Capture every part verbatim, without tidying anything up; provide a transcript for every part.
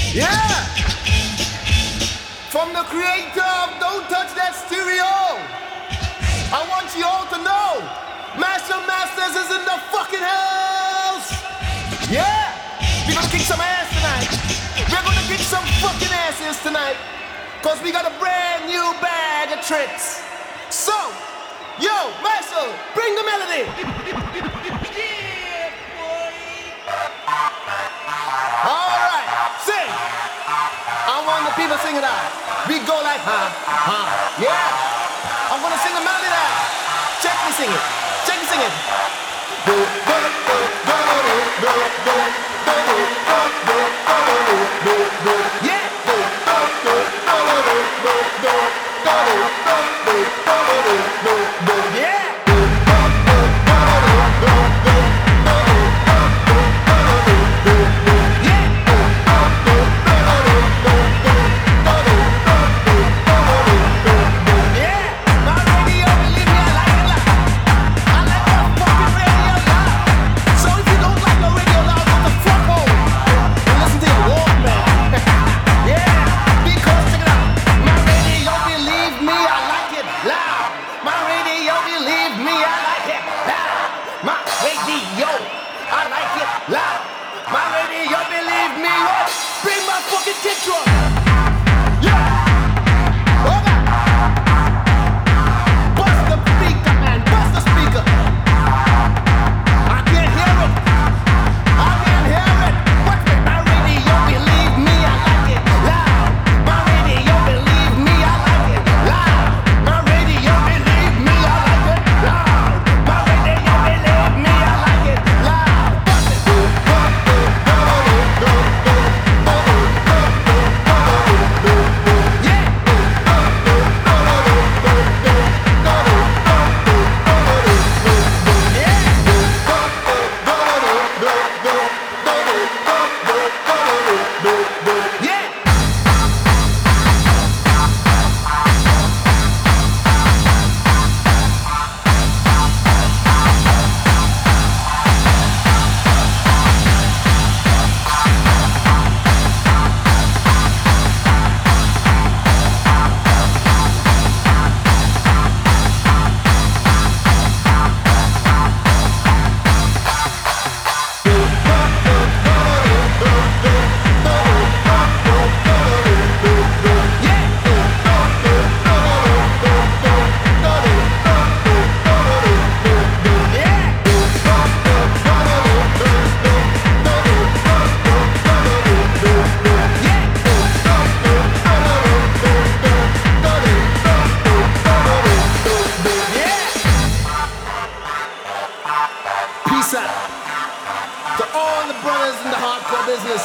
Yeah! From the creator of Don't Touch That Stereo, I want you all to know, Master Masters is in the fucking house! Yeah! We're gonna kick some ass tonight. We're gonna kick some fucking asses tonight. Cause we got a brand new bag of tricks. So, yo, Marshall, bring the melody! Yeah, boy! Alright, sing! I want the people sing it out. We go like, huh, huh, yeah! I'm gonna sing the melody now. Check me sing it. Check me sing it. Do, do, do, do, do, do, do, do, do, do, do, yeah! Do, do, do, do, do, do, do, do, do, do, yeah! To all the brothers in the hardcore business,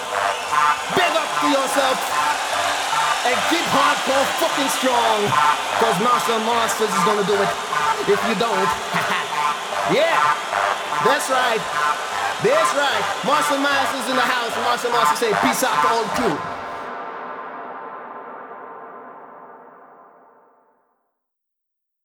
big up to yourself and keep hardcore fucking strong, cause Marshall Masters is gonna do it if you don't. Yeah, that's right, that's right. Marshall Masters in the house. Marshall Masters say peace out to all the crew.